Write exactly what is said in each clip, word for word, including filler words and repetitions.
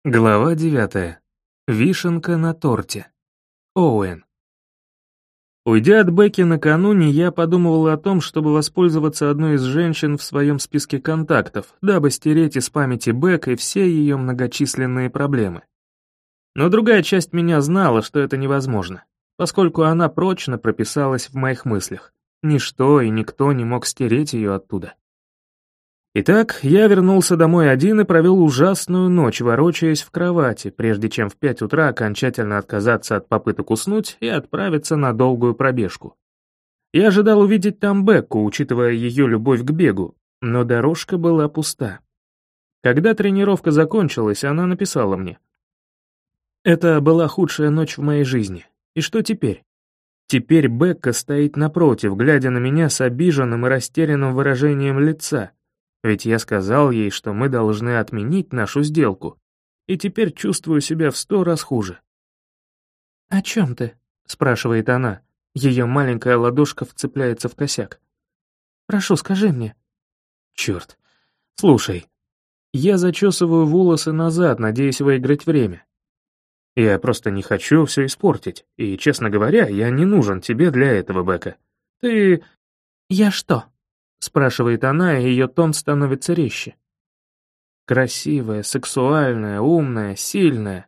Глава девятая. Вишенка на торте. Оуэн. Уйдя от Бекки накануне, я подумывал о том, чтобы воспользоваться одной из женщин в своем списке контактов, дабы стереть из памяти Бекки все ее многочисленные проблемы. Но другая часть меня знала, что это невозможно, поскольку она прочно прописалась в моих мыслях. Ничто и никто не мог стереть ее оттуда. Итак, я вернулся домой один и провел ужасную ночь, ворочаясь в кровати, прежде чем в пять утра окончательно отказаться от попыток уснуть и отправиться на долгую пробежку. Я ожидал увидеть там Бекку, учитывая ее любовь к бегу, но дорожка была пуста. Когда тренировка закончилась, она написала мне: «Это была худшая ночь в моей жизни. И что теперь?» Теперь Бекка стоит напротив, глядя на меня с обиженным и растерянным выражением лица. Ведь я сказал ей, что мы должны отменить нашу сделку, и теперь чувствую себя в сто раз хуже. «О чем ты?» — спрашивает она. Ее маленькая ладошка вцепляется в косяк. «Прошу, скажи мне». Черт. Слушай, я зачесываю волосы назад, надеясь выиграть время. Я просто не хочу все испортить, и, честно говоря, я не нужен тебе для этого, Бекка. Ты... «Я что?» — спрашивает она, и ее тон становится резче. Красивая, сексуальная, умная, сильная.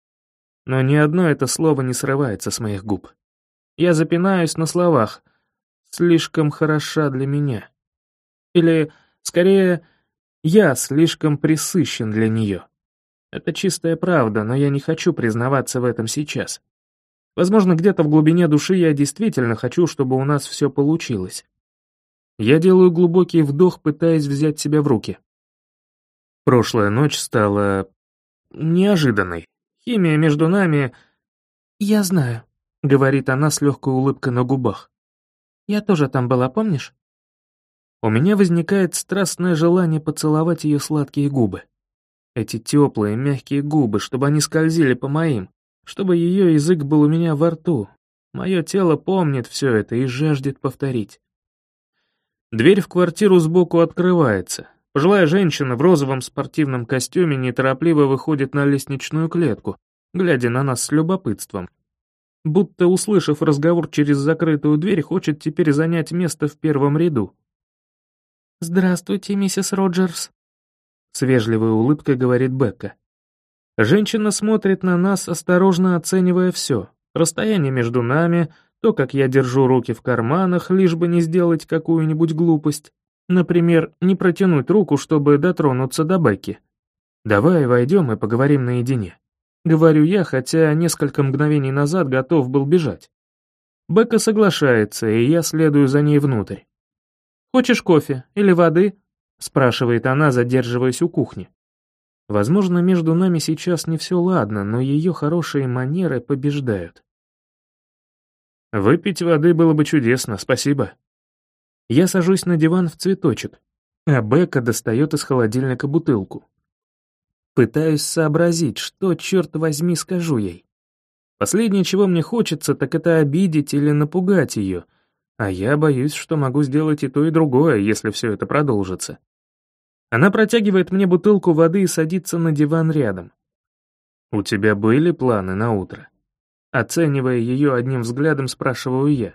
Но ни одно это слово не срывается с моих губ. Я запинаюсь на словах «слишком хороша для меня». Или, скорее, я слишком пресыщен для нее. Это чистая правда, но я не хочу признаваться в этом сейчас. Возможно, где-то в глубине души я действительно хочу, чтобы у нас все получилось. Я делаю глубокий вдох, пытаясь взять себя в руки. Прошлая ночь стала неожиданной. Химия между нами... «Я знаю», — говорит она с легкой улыбкой на губах. «Я тоже там была, помнишь?» У меня возникает страстное желание поцеловать ее сладкие губы. Эти теплые, мягкие губы, чтобы они скользили по моим, чтобы ее язык был у меня во рту. Мое тело помнит все это и жаждет повторить. Дверь в квартиру сбоку открывается. Пожилая женщина в розовом спортивном костюме неторопливо выходит на лестничную клетку, глядя на нас с любопытством. Будто, услышав разговор через закрытую дверь, хочет теперь занять место в первом ряду. «Здравствуйте, миссис Роджерс», — с вежливой улыбкой говорит Бекка. Женщина смотрит на нас, осторожно оценивая все. Расстояние между нами, то, как я держу руки в карманах, лишь бы не сделать какую-нибудь глупость. Например, не протянуть руку, чтобы дотронуться до Бекки. «Давай войдем и поговорим наедине», — говорю я, хотя несколько мгновений назад готов был бежать. Бекка соглашается, и я следую за ней внутрь. «Хочешь кофе или воды?» — спрашивает она, задерживаясь у кухни. Возможно, между нами сейчас не все ладно, но ее хорошие манеры побеждают. «Выпить воды было бы чудесно, спасибо». Я сажусь на диван в цветочек, а Бекка достает из холодильника бутылку. Пытаюсь сообразить, что, черт возьми, скажу ей. Последнее, чего мне хочется, так это обидеть или напугать ее, а я боюсь, что могу сделать и то, и другое, если все это продолжится. Она протягивает мне бутылку воды и садится на диван рядом. «У тебя были планы на утро?» Оценивая ее одним взглядом, спрашиваю я.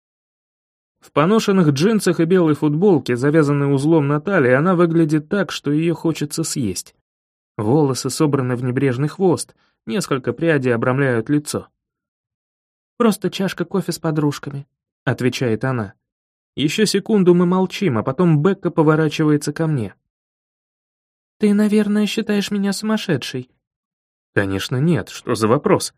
В поношенных джинсах и белой футболке, завязанной узлом на талии, она выглядит так, что ее хочется съесть. Волосы собраны в небрежный хвост, несколько прядей обрамляют лицо. «Просто чашка кофе с подружками», — отвечает она. Еще секунду мы молчим, а потом Бекка поворачивается ко мне. «Ты, наверное, считаешь меня сумасшедшей?» «Конечно нет, что за вопрос?»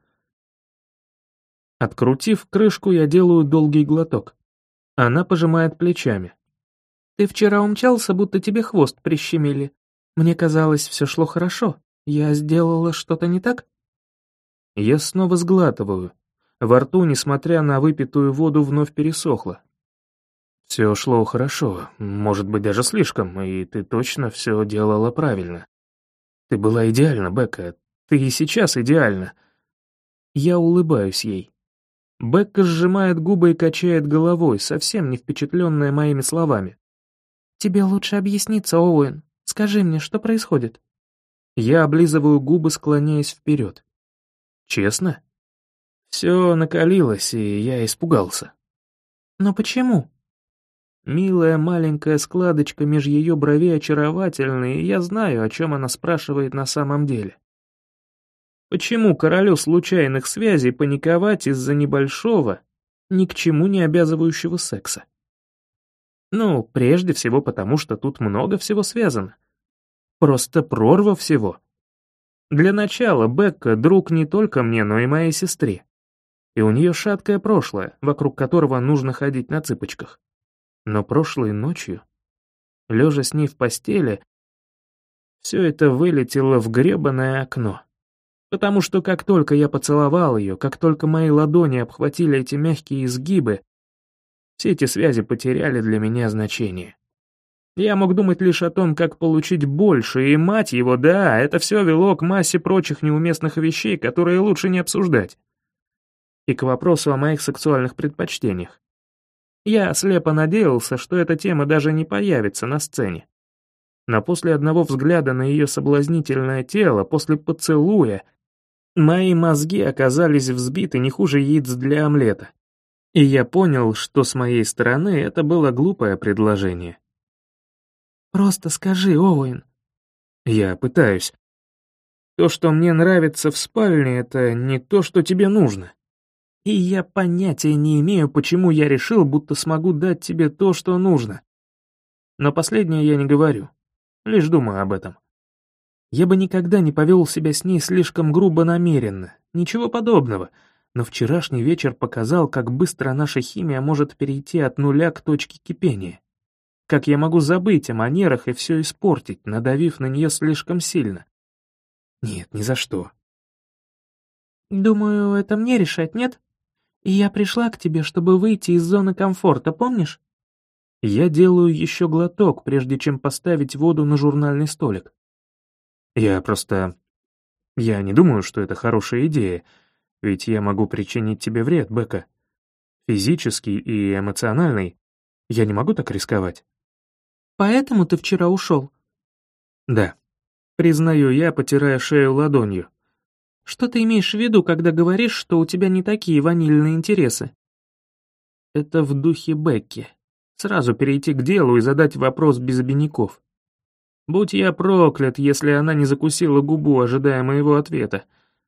Открутив крышку, я делаю долгий глоток. Она пожимает плечами. «Ты вчера умчался, будто тебе хвост прищемили. Мне казалось, все шло хорошо. Я сделала что-то не так?» Я снова сглатываю. Во рту, несмотря на выпитую воду, вновь пересохло. «Все шло хорошо, может быть, даже слишком, и ты точно все делала правильно. Ты была идеальна, Бекка, ты и сейчас идеальна». Я улыбаюсь ей. Бекка сжимает губы и качает головой, совсем не впечатленная моими словами. «Тебе лучше объясниться, Оуэн. Скажи мне, что происходит?» Я облизываю губы, склоняясь вперед. Честно? Все накалилось, и я испугался. Но почему? Милая маленькая складочка меж ее бровей очаровательна, и я знаю, о чем она спрашивает на самом деле. Почему королю случайных связей паниковать из-за небольшого, ни к чему не обязывающего секса? Ну, прежде всего потому, что тут много всего связано. Просто прорва всего. Для начала Бекка — друг не только мне, но и моей сестре. И у нее шаткое прошлое, вокруг которого нужно ходить на цыпочках. Но прошлой ночью, лежа с ней в постели, все это вылетело в гребаное окно. Потому что как только я поцеловал ее, как только мои ладони обхватили эти мягкие изгибы, все эти связи потеряли для меня значение. Я мог думать лишь о том, как получить больше, и, мать его, да, это все вело к массе прочих неуместных вещей, которые лучше не обсуждать. И к вопросу о моих сексуальных предпочтениях. Я слепо надеялся, что эта тема даже не появится на сцене. Но после одного взгляда на ее соблазнительное тело, после поцелуя, мои мозги оказались взбиты не хуже яиц для омлета. И я понял, что с моей стороны это было глупое предложение. «Просто скажи, Оуэн». Я пытаюсь. То, что мне нравится в спальне, это не то, что тебе нужно. И я понятия не имею, почему я решил, будто смогу дать тебе то, что нужно. Но последнее я не говорю, лишь думаю об этом. Я бы никогда не повел себя с ней слишком грубо намеренно, ничего подобного, но вчерашний вечер показал, как быстро наша химия может перейти от нуля к точке кипения. Как я могу забыть о манерах и все испортить, надавив на нее слишком сильно? Нет, ни за что. «Думаю, это мне решать, нет? И я пришла к тебе, чтобы выйти из зоны комфорта, помнишь?» Я делаю еще глоток, прежде чем поставить воду на журнальный столик. Я просто... Я не думаю, что это хорошая идея, ведь я могу причинить тебе вред, Бекка. Физический и эмоциональный. Я не могу так рисковать. «Поэтому ты вчера ушел?» «Да», — признаю я, потирая шею ладонью. «Что ты имеешь в виду, когда говоришь, что у тебя не такие ванильные интересы?» Это в духе Бекки. Сразу перейти к делу и задать вопрос без обиняков. Будь я проклят, если она не закусила губу, ожидая моего ответа.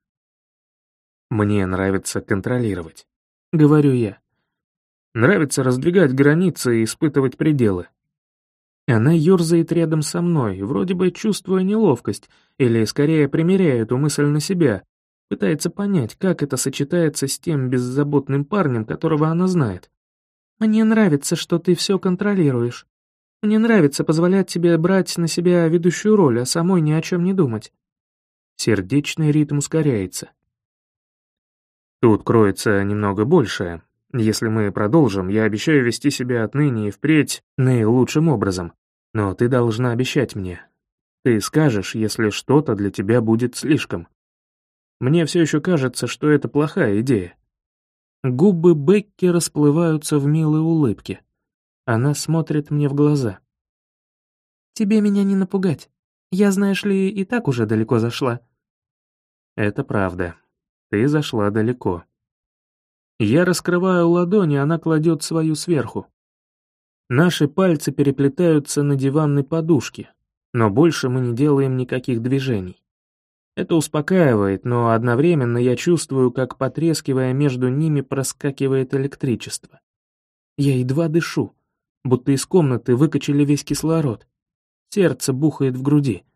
«Мне нравится контролировать», — говорю я. «Нравится раздвигать границы и испытывать пределы». Она ерзает рядом со мной, вроде бы чувствуя неловкость, или скорее примеряя эту мысль на себя, пытается понять, как это сочетается с тем беззаботным парнем, которого она знает. «Мне нравится, что ты все контролируешь. Мне нравится позволять тебе брать на себя ведущую роль, а самой ни о чем не думать». Сердечный ритм ускоряется. Тут кроется немного большее. Если мы продолжим, я обещаю вести себя отныне и впредь наилучшим образом. Но ты должна обещать мне. Ты скажешь, если что-то для тебя будет слишком. Мне все еще кажется, что это плохая идея. Губы Бекки расплываются в милой улыбке. Она смотрит мне в глаза. «Тебе меня не напугать. Я, знаешь ли, и так уже далеко зашла». Это правда. Ты зашла далеко. Я раскрываю ладони, она кладет свою сверху. Наши пальцы переплетаются на диванной подушке, но больше мы не делаем никаких движений. Это успокаивает, но одновременно я чувствую, как, потрескивая между ними, проскакивает электричество. Я едва дышу, будто из комнаты выкачали весь кислород. Сердце бухает в груди.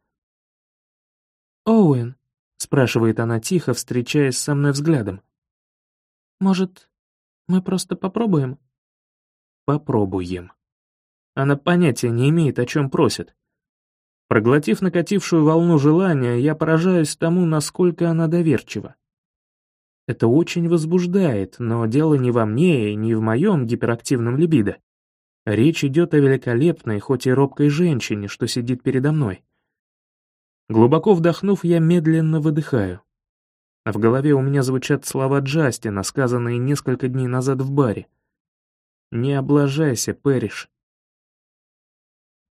«Оуэн», — спрашивает она тихо, встречаясь со мной взглядом. «Может, мы просто попробуем?» «Попробуем». Она понятия не имеет, о чем просит. Проглотив накатившую волну желания, я поражаюсь тому, насколько она доверчива. Это очень возбуждает, но дело не во мне и не в моем гиперактивном либидо. Речь идет о великолепной, хоть и робкой женщине, что сидит передо мной. Глубоко вдохнув, я медленно выдыхаю. В голове у меня звучат слова Джастина, сказанные несколько дней назад в баре. «Не облажайся, Пэриш».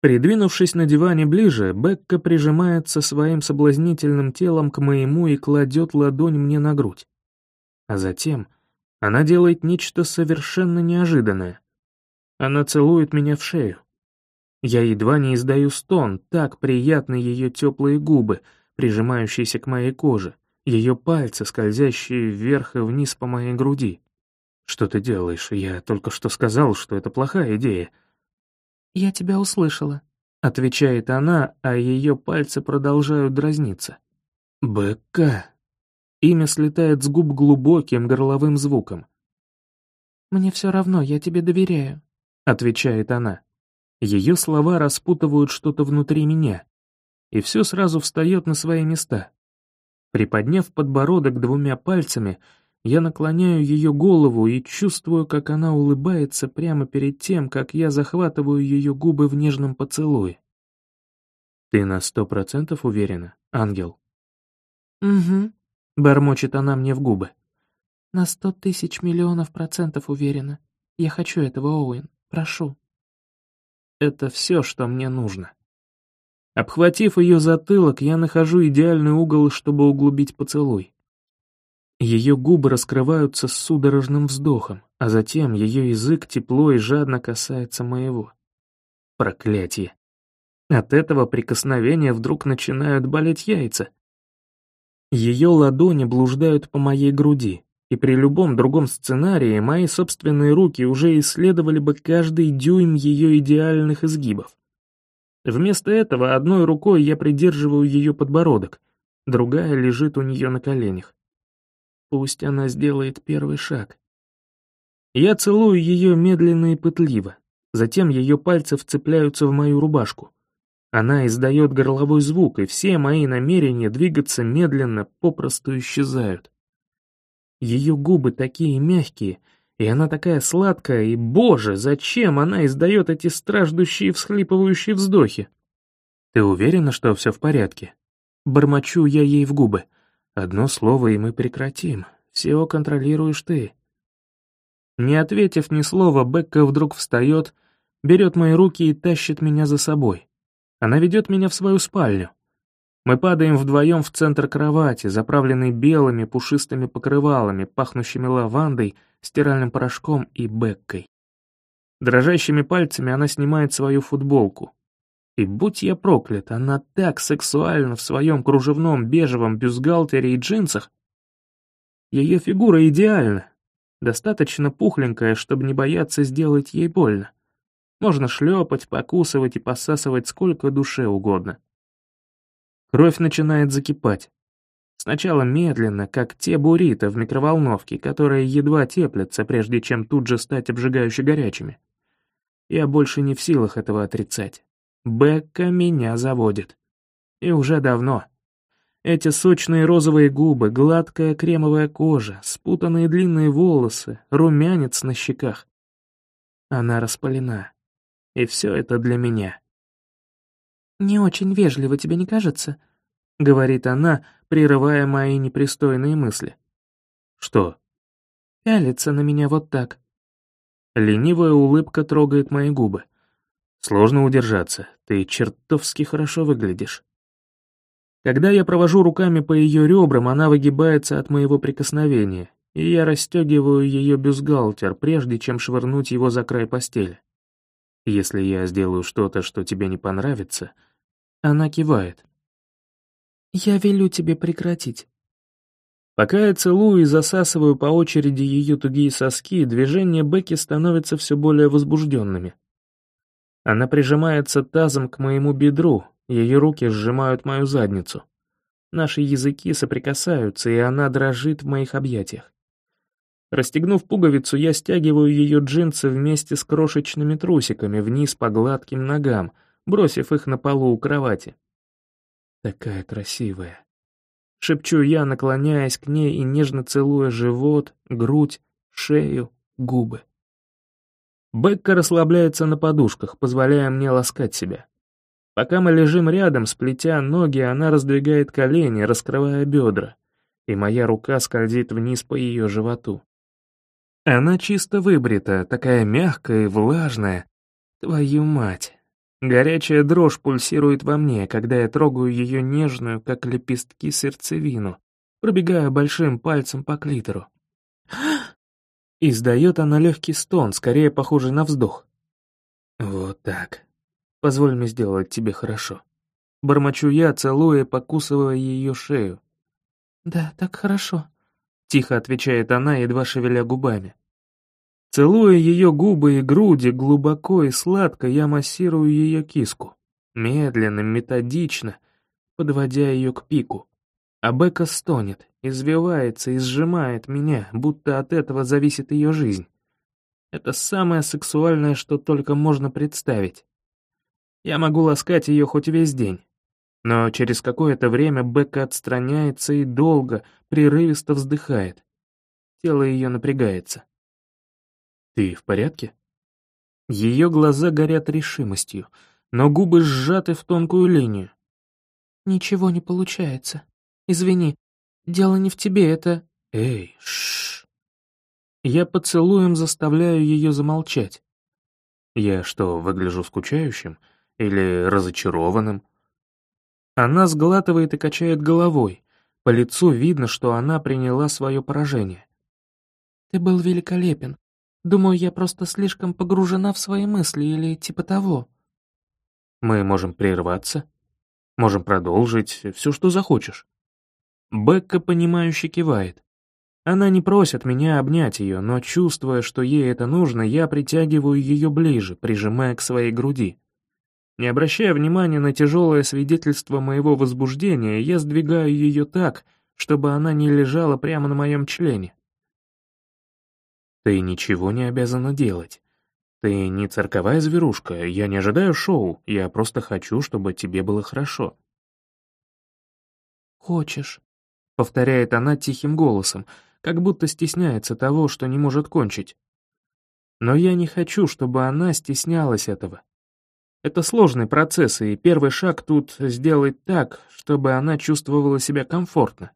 Придвинувшись на диване ближе, Бекка прижимается своим соблазнительным телом к моему и кладет ладонь мне на грудь. А затем она делает нечто совершенно неожиданное. Она целует меня в шею. Я едва не издаю стон, так приятны ее теплые губы, прижимающиеся к моей коже, ее пальцы, скользящие вверх и вниз по моей груди. «Что ты делаешь? Я только что сказал, что это плохая идея». «Я тебя услышала», — отвечает она, а ее пальцы продолжают дразниться. «Бекка». Имя слетает с губ глубоким горловым звуком. «Мне все равно, я тебе доверяю», — отвечает она. Ее слова распутывают что-то внутри меня, и все сразу встает на свои места. Приподняв подбородок двумя пальцами, я наклоняю ее голову и чувствую, как она улыбается прямо перед тем, как я захватываю ее губы в нежном поцелуе. «Ты на сто процентов уверена, ангел?» «Угу», — бормочет она мне в губы. «На сто тысяч миллионов процентов уверена. Я хочу этого, Оуэн, прошу». Это все, что мне нужно. Обхватив ее затылок, я нахожу идеальный угол, чтобы углубить поцелуй. Ее губы раскрываются с судорожным вздохом, а затем ее язык тепло и жадно касается моего. Проклятие. От этого прикосновения вдруг начинают болеть яйца. Ее ладони блуждают по моей груди, и при любом другом сценарии мои собственные руки уже исследовали бы каждый дюйм ее идеальных изгибов. Вместо этого одной рукой я придерживаю ее подбородок, другая лежит у нее на коленях. Пусть она сделает первый шаг. Я целую ее медленно и пытливо, затем ее пальцы вцепляются в мою рубашку. Она издает горловой звук, и все мои намерения двигаться медленно попросту исчезают. Ее губы такие мягкие, и она такая сладкая, и, боже, зачем она издает эти страждущие всхлипывающие вздохи? «Ты уверена, что все в порядке?» Бормочу я ей в губы. «Одно слово, и мы прекратим. Все контролируешь ты». Не ответив ни слова, Бекка вдруг встает, берет мои руки и тащит меня за собой. Она ведет меня в свою спальню. Мы падаем вдвоем в центр кровати, заправленной белыми пушистыми покрывалами, пахнущими лавандой, стиральным порошком и Беккой. Дрожащими пальцами она снимает свою футболку. И будь я проклят, она так сексуальна в своем кружевном бежевом бюстгальтере и джинсах. Ее фигура идеальна, достаточно пухленькая, чтобы не бояться сделать ей больно. Можно шлепать, покусывать и посасывать сколько душе угодно. Кровь начинает закипать. Сначала медленно, как те буррито в микроволновке, которые едва теплятся, прежде чем тут же стать обжигающе горячими. Я больше не в силах этого отрицать. Бекка меня заводит. И уже давно. Эти сочные розовые губы, гладкая кремовая кожа, спутанные длинные волосы, румянец на щеках. Она распалена. И все это для меня. «Не очень вежливо, тебе не кажется?» — говорит она, прерывая мои непристойные мысли. «Что?» «Пялится на меня вот так». Ленивая улыбка трогает мои губы. «Сложно удержаться, ты чертовски хорошо выглядишь». Когда я провожу руками по ее ребрам, она выгибается от моего прикосновения, и я расстегиваю ее бюстгальтер, прежде чем швырнуть его за край постели. Если я сделаю что-то, что тебе не понравится, она кивает. «Я велю тебе прекратить». Пока я целую и засасываю по очереди ее тугие соски, движения Бекки становятся все более возбужденными. Она прижимается тазом к моему бедру, ее руки сжимают мою задницу. Наши языки соприкасаются, и она дрожит в моих объятиях. Расстегнув пуговицу, я стягиваю ее джинсы вместе с крошечными трусиками вниз по гладким ногам, бросив их на полу у кровати. «Такая красивая», — шепчу я, наклоняясь к ней и нежно целуя живот, грудь, шею, губы. Бекка расслабляется на подушках, позволяя мне ласкать себя. Пока мы лежим рядом, сплетя ноги, она раздвигает колени, раскрывая бедра, и моя рука скользит вниз по ее животу. Она чисто выбрита, такая мягкая и влажная. Твою мать, Горячая дрожь пульсирует во мне, когда я трогаю ее нежную, как лепестки, сердцевину, пробегая большим пальцем по клитору. Издает она легкий стон, скорее похожий на вздох. Вот так. Позволь мне сделать тебе хорошо. Бормочу я, целуя и покусывая ее шею. «Да, так хорошо», — тихо отвечает она, едва шевеля губами. Целуя ее губы и груди, глубоко и сладко я массирую ее киску, медленно, методично, подводя ее к пику. А Бекка стонет, извивается и сжимает меня, будто от этого зависит ее жизнь. Это самое сексуальное, что только можно представить. Я могу ласкать ее хоть весь день. Но через какое-то время Бекка отстраняется и долго, прерывисто вздыхает. Тело ее напрягается. «Ты в порядке?» Ее глаза горят решимостью, но губы сжаты в тонкую линию. «Ничего не получается. Извини, дело не в тебе, это...» «Эй, шш!» Я поцелуем заставляю ее замолчать. Я что, выгляжу скучающим или разочарованным? Она сглатывает и качает головой. По лицу видно, что она приняла свое поражение. «Ты был великолепен. Думаю, я просто слишком погружена в свои мысли или типа того». «Мы можем прерваться. Можем продолжить все, что захочешь». Бекка, понимающе кивает. Она не просит меня обнять ее, но, чувствуя, что ей это нужно, я притягиваю ее ближе, прижимая к своей груди. Не обращая внимания на тяжелое свидетельство моего возбуждения, я сдвигаю ее так, чтобы она не лежала прямо на моем члене. Ты ничего не обязана делать. Ты не цирковая зверушка, я не ожидаю шоу, я просто хочу, чтобы тебе было хорошо. «Хочешь», — повторяет она тихим голосом, как будто стесняется того, что не может кончить. Но я не хочу, чтобы она стеснялась этого. Это сложный процесс, и первый шаг тут сделать так, чтобы она чувствовала себя комфортно.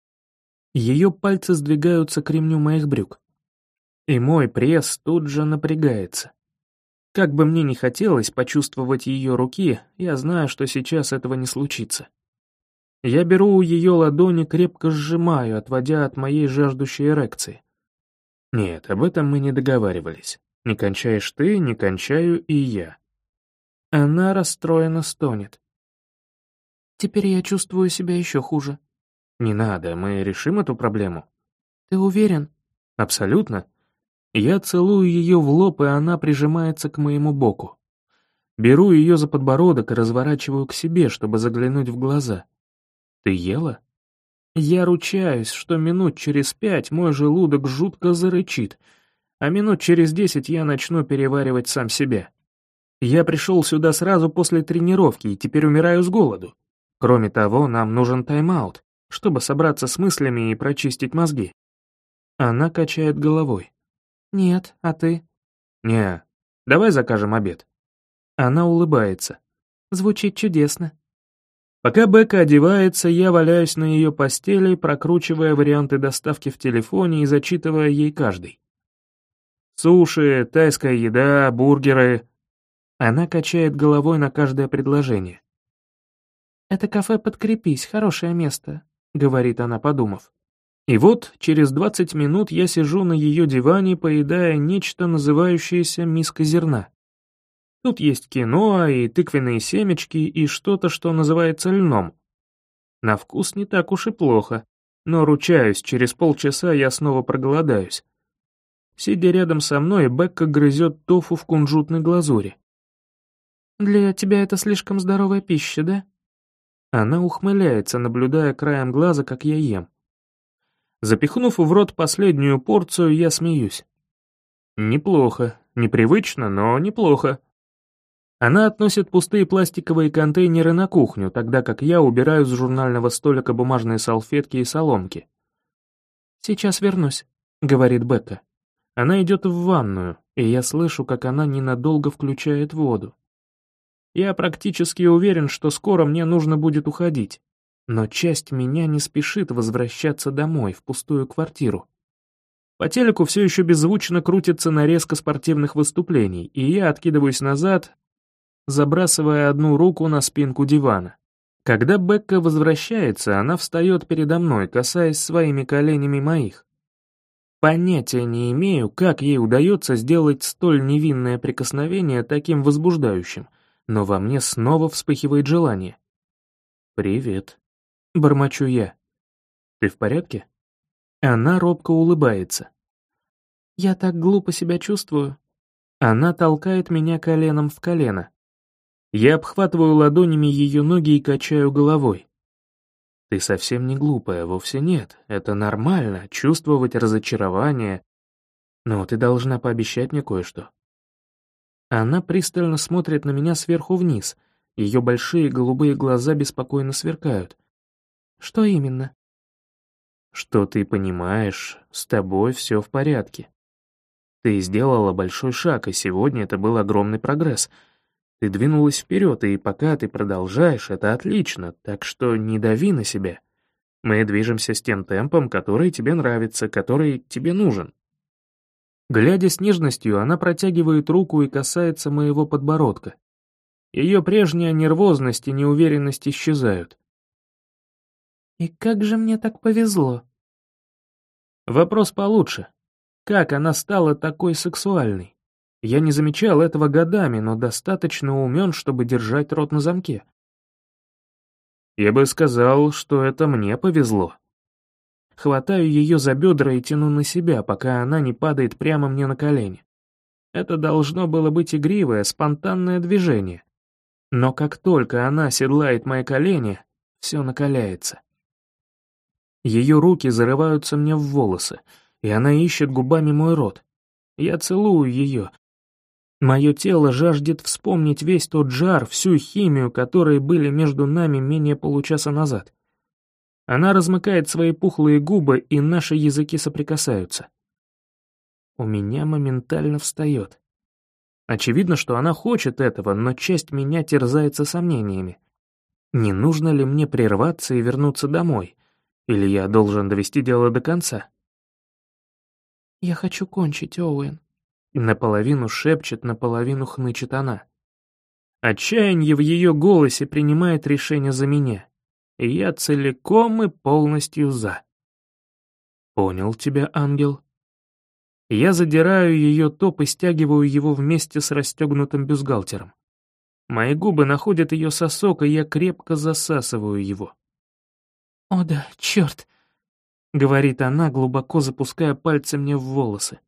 Ее пальцы сдвигаются к ремню моих брюк. И мой пресс тут же напрягается. Как бы мне ни хотелось почувствовать ее руки, я знаю, что сейчас этого не случится. Я беру у ее ладони, крепко сжимаю, отводя от моей жаждущей эрекции. Нет, об этом мы не договаривались. Не кончаешь ты, не кончаю и я. Она расстроенно стонет. Теперь я чувствую себя еще хуже. Не надо, мы решим эту проблему. Ты уверен? Абсолютно. Я целую ее в лоб, и она прижимается к моему боку. Беру ее за подбородок и разворачиваю к себе, чтобы заглянуть в глаза. Ты ела? Я ручаюсь, что минут через пять мой желудок жутко зарычит, а минут через десять я начну переваривать сам себя. Я пришел сюда сразу после тренировки и теперь умираю с голоду. Кроме того, нам нужен тайм-аут, чтобы собраться с мыслями и прочистить мозги. Она качает головой. «Нет, а ты?» «Не, давай закажем обед». Она улыбается. «Звучит чудесно». Пока Бекка одевается, я валяюсь на ее постели, прокручивая варианты доставки в телефоне и зачитывая ей каждый. Суши, тайская еда, бургеры. Она качает головой на каждое предложение. «Это кафе «Подкрепись», хорошее место», — говорит она, подумав. И вот через двадцать минут я сижу на ее диване, поедая нечто, называющееся миска зерна. Тут есть киноа и тыквенные семечки и что-то, что называется льном. На вкус не так уж и плохо, но, ручаюсь, через полчаса я снова проголодаюсь. Сидя рядом со мной, Бекка грызет тофу в кунжутной глазури. «Для тебя это слишком здоровая пища, да?» Она ухмыляется, наблюдая краем глаза, как я ем. Запихнув в рот последнюю порцию, я смеюсь. Неплохо, непривычно, но неплохо. Она относит пустые пластиковые контейнеры на кухню, тогда как я убираю с журнального столика бумажные салфетки и соломки. «Сейчас вернусь», — говорит Бекка. Она идет в ванную, и я слышу, как она ненадолго включает воду. Я практически уверен, что скоро мне нужно будет уходить, но часть меня не спешит возвращаться домой, в пустую квартиру. По телеку все еще беззвучно крутится нарезка спортивных выступлений, и я откидываюсь назад, забрасывая одну руку на спинку дивана. Когда Бекка возвращается, она встает передо мной, касаясь своими коленями моих. Понятия не имею, как ей удается сделать столь невинное прикосновение таким возбуждающим, но во мне снова вспыхивает желание. «Привет», — бормочу я. «Ты в порядке?» Она робко улыбается. «Я так глупо себя чувствую». Она толкает меня коленом в колено. Я обхватываю ладонями ее ноги и качаю головой. «Ты совсем не глупая, вовсе нет. Это нормально, чувствовать разочарование. Но ты должна пообещать мне кое-что». Она пристально смотрит на меня сверху вниз. Ее большие голубые глаза беспокойно сверкают. «Что именно?» «Что ты понимаешь, с тобой все в порядке. Ты сделала большой шаг, и сегодня это был огромный прогресс. Ты двинулась вперед, и пока ты продолжаешь, это отлично, так что не дави на себя. Мы движемся с тем темпом, который тебе нравится, который тебе нужен». Глядя с нежностью, она протягивает руку и касается моего подбородка. Ее прежняя нервозность и неуверенность исчезают. «И как же мне так повезло?» Вопрос получше. Как она стала такой сексуальной? Я не замечал этого годами, но достаточно умен, чтобы держать рот на замке. Я бы сказал, что это мне повезло. Хватаю ее за бедра и тяну на себя, пока она не падает прямо мне на колени. Это должно было быть игривое, спонтанное движение. Но как только она седлает мои колени, все накаляется. Ее руки зарываются мне в волосы, и она ищет губами мой рот. Я целую ее. Мое тело жаждет вспомнить весь тот жар, всю химию, которые были между нами менее получаса назад. Она размыкает свои пухлые губы, и наши языки соприкасаются. У меня моментально встает. Очевидно, что она хочет этого, но часть меня терзается сомнениями. Не нужно ли мне прерваться и вернуться домой? Или я должен довести дело до конца? «Я хочу кончить, Оуэн», — наполовину шепчет, наполовину хнычет она. Отчаяние в ее голосе принимает решение за меня, и я целиком и полностью за. «Понял тебя, ангел». Я задираю ее топ и стягиваю его вместе с расстегнутым бюстгальтером. Мои губы находят ее сосок, и я крепко засасываю его. «О да, черт!» — говорит она, глубоко запуская пальцы мне в волосы.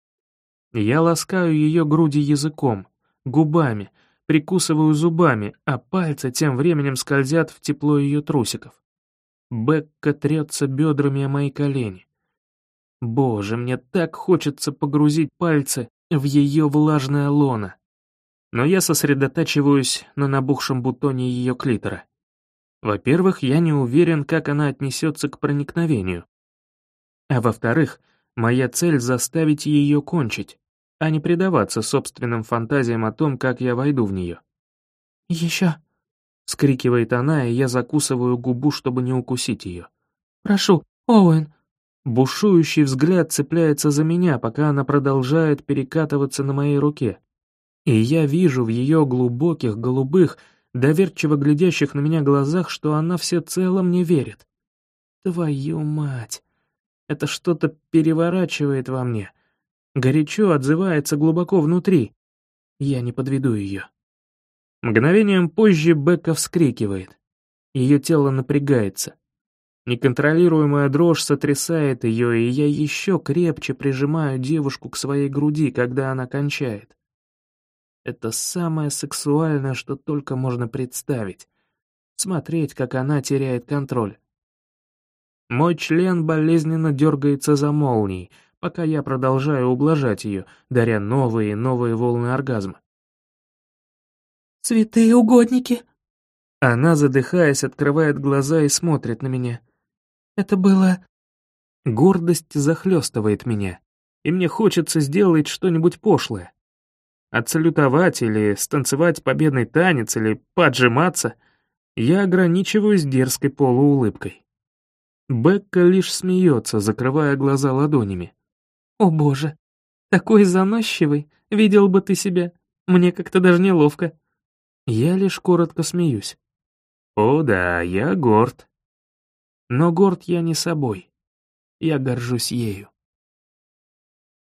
Я ласкаю ее груди языком, губами, прикусываю зубами, а пальцы тем временем скользят в тепло ее трусиков. Бекка трется бедрами о мои колени. Боже, мне так хочется погрузить пальцы в ее влажное лоно. Но я сосредотачиваюсь на набухшем бутоне ее клитора. Во-первых, я не уверен, как она отнесется к проникновению. А во-вторых, моя цель — заставить ее кончить, а не предаваться собственным фантазиям о том, как я войду в нее. «Еще!» — скрикивает она, и я закусываю губу, чтобы не укусить ее. «Прошу, Оуэн!» Бушующий взгляд цепляется за меня, пока она продолжает перекатываться на моей руке. И я вижу в ее глубоких, голубых, доверчиво глядящих на меня глазах, что она всецело мне верит. Твою мать! Это что-то переворачивает во мне. Горячо отзывается глубоко внутри. Я не подведу ее. Мгновением позже Бекка вскрикивает. Ее тело напрягается. Неконтролируемая дрожь сотрясает ее, и я еще крепче прижимаю девушку к своей груди, когда она кончает. Это самое сексуальное, что только можно представить. Смотреть, как она теряет контроль. Мой член болезненно дергается за молнией, пока я продолжаю ублажать ее, даря новые и новые волны оргазма. «Святые угодники!» Она, задыхаясь, открывает глаза и смотрит на меня. «Это было...» Гордость захлестывает меня, и мне хочется сделать что-нибудь пошлое. Отсалютовать или станцевать победный танец, или поджиматься. Я ограничиваюсь дерзкой полуулыбкой. Бекка лишь смеется, закрывая глаза ладонями. «О боже, такой заносчивый, видел бы ты себя, мне как-то даже неловко». Я лишь коротко смеюсь. О да, я горд. Но горд я не собой. Я горжусь ею.